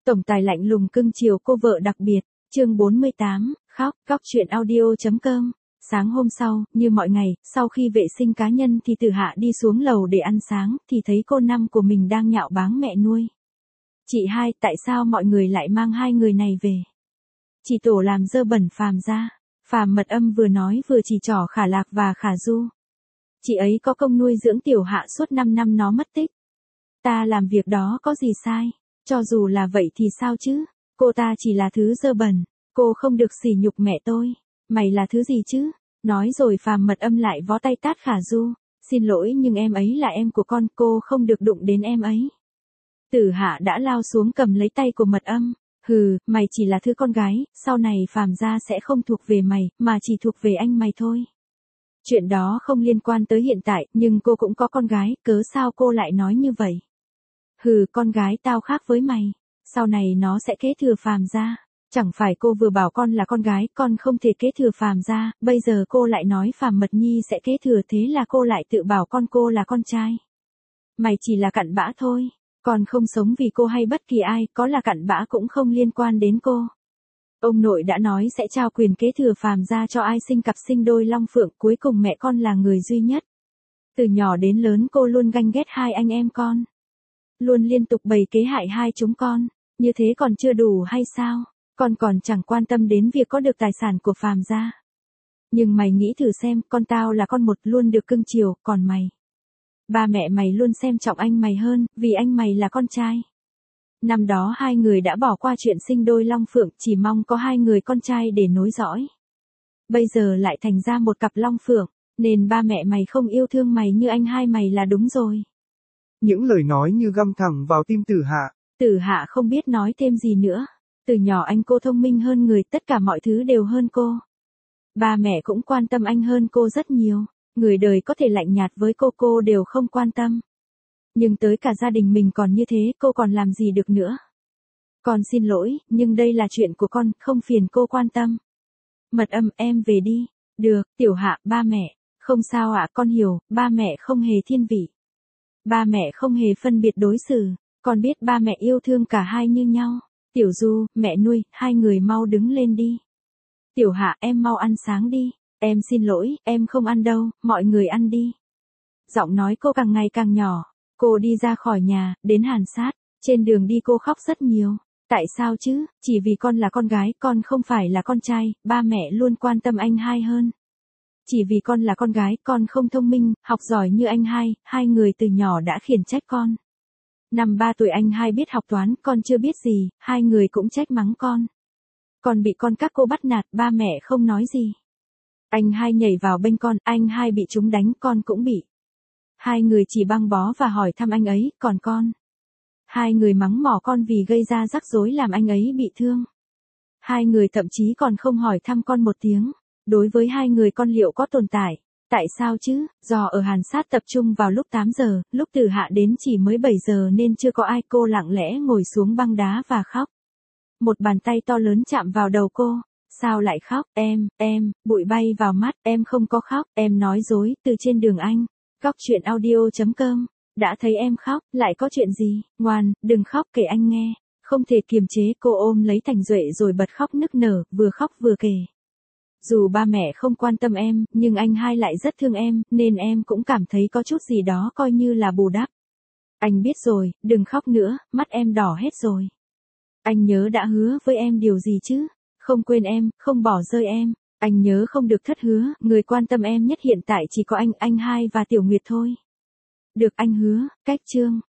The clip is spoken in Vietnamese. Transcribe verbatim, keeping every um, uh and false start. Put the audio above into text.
Tổng tài lạnh lùng cưng chiều cô vợ đặc biệt, chương bốn mươi tám, khóc, góc chuyện audio.com. Sáng hôm sau, như mọi ngày, sau khi vệ sinh cá nhân thì Tử Hạ đi xuống lầu để ăn sáng, thì thấy cô năm của mình đang nhạo báng mẹ nuôi. Chị hai, tại sao mọi người lại mang hai người này về? Chị Tổ làm dơ bẩn Phàm ra. Phàm Mật Âm vừa nói vừa chỉ trỏ Khả Lạc và Khả Du. Chị ấy có công nuôi dưỡng Tiểu Hạ suốt năm năm nó mất tích. Ta làm việc đó có gì sai? Cho dù là vậy thì sao chứ? Cô ta chỉ là thứ dơ bẩn. Cô không được sỉ nhục mẹ tôi. Mày là thứ gì chứ? Nói rồi Phàm Mật Âm lại vó tay tát Khả Du. Xin lỗi nhưng em ấy là em của con, cô không được đụng đến em ấy. Tử Hạ đã lao xuống cầm lấy tay của Mật Âm. Hừ, mày chỉ là thứ con gái, sau này Phàm gia sẽ không thuộc về mày, mà chỉ thuộc về anh mày thôi. Chuyện đó không liên quan tới hiện tại, nhưng cô cũng có con gái, cớ sao cô lại nói như vậy? Hừ, con gái tao khác với mày, sau này nó sẽ kế thừa Phàm gia. Chẳng phải cô vừa bảo con là con gái, con không thể kế thừa Phàm gia, bây giờ cô lại nói Phàm Mật Nhi sẽ kế thừa, thế là cô lại tự bảo con cô là con trai. Mày chỉ là cặn bã thôi. Con không sống vì cô hay bất kỳ ai, có là cặn bã cũng không liên quan đến cô. Ông nội đã nói sẽ trao quyền kế thừa Phàm gia cho ai sinh cặp sinh đôi long phượng, cuối cùng mẹ con là người duy nhất. Từ nhỏ đến lớn cô luôn ganh ghét hai anh em con. Luôn liên tục bày kế hại hai chúng con. Như thế còn chưa đủ hay sao? Con còn chẳng quan tâm đến việc có được tài sản của Phàm gia. Nhưng mày nghĩ thử xem, con tao là con một luôn được cưng chiều, còn mày. Ba mẹ mày luôn xem trọng anh mày hơn, vì anh mày là con trai. Năm đó hai người đã bỏ qua chuyện sinh đôi long phượng, chỉ mong có hai người con trai để nối dõi. Bây giờ lại thành ra một cặp long phượng, nên ba mẹ mày không yêu thương mày như anh hai mày là đúng rồi. Những lời nói như găm thẳng vào tim Tử Hạ. Tử Hạ không biết nói thêm gì nữa. Từ nhỏ anh cô thông minh hơn người, tất cả mọi thứ đều hơn cô. Ba mẹ cũng quan tâm anh hơn cô rất nhiều. Người đời có thể lạnh nhạt với cô, cô đều không quan tâm. Nhưng tới cả gia đình mình còn như thế, cô còn làm gì được nữa. Con xin lỗi, nhưng đây là chuyện của con, không phiền cô quan tâm. Mật Âm, em về đi. Được, Tiểu Hạ, ba mẹ. Không sao ạ, con hiểu, ba mẹ không hề thiên vị. Ba mẹ không hề phân biệt đối xử, con biết ba mẹ yêu thương cả hai như nhau. Tiểu Du, mẹ nuôi, hai người mau đứng lên đi. Tiểu Hạ, em mau ăn sáng đi. Em xin lỗi, em không ăn đâu, mọi người ăn đi. Giọng nói cô càng ngày càng nhỏ. Cô đi ra khỏi nhà, đến Hàn Sát. Trên đường đi cô khóc rất nhiều. Tại sao chứ? Chỉ vì con là con gái, con không phải là con trai, ba mẹ luôn quan tâm anh hai hơn. Chỉ vì con là con gái, con không thông minh, học giỏi như anh hai, hai người từ nhỏ đã khiển trách con. Năm ba tuổi anh hai biết học toán, con chưa biết gì, hai người cũng trách mắng con. Con bị con các cô bắt nạt, ba mẹ không nói gì. Anh hai nhảy vào bên con, anh hai bị chúng đánh, con cũng bị. Hai người chỉ băng bó và hỏi thăm anh ấy, còn con. Hai người mắng mỏ con vì gây ra rắc rối làm anh ấy bị thương. Hai người thậm chí còn không hỏi thăm con một tiếng. Đối với hai người con liệu có tồn tại. Tại sao chứ? Do ở Hàn Sát tập trung vào lúc tám giờ, lúc Tử Hạ đến chỉ mới bảy giờ nên chưa có ai, cô lặng lẽ ngồi xuống băng đá và khóc. Một bàn tay to lớn chạm vào đầu cô. Sao lại khóc? Em, em, bụi bay vào mắt, em không có khóc, em nói dối, từ trên đường anh. Góc chuyện audio.com. Đã thấy em khóc, lại có chuyện gì? Ngoan, đừng khóc kể anh nghe. Không thể kiềm chế, cô ôm lấy Thành Duệ rồi bật khóc nức nở, vừa khóc vừa kể. Dù ba mẹ không quan tâm em, nhưng anh hai lại rất thương em, nên em cũng cảm thấy có chút gì đó coi như là bù đắp. Anh biết rồi, đừng khóc nữa, mắt em đỏ hết rồi. Anh nhớ đã hứa với em điều gì chứ? Không quên em, không bỏ rơi em. Anh nhớ không được thất hứa, người quan tâm em nhất hiện tại chỉ có anh, anh hai và Tiểu Nguyệt thôi. Được anh hứa, cách chương.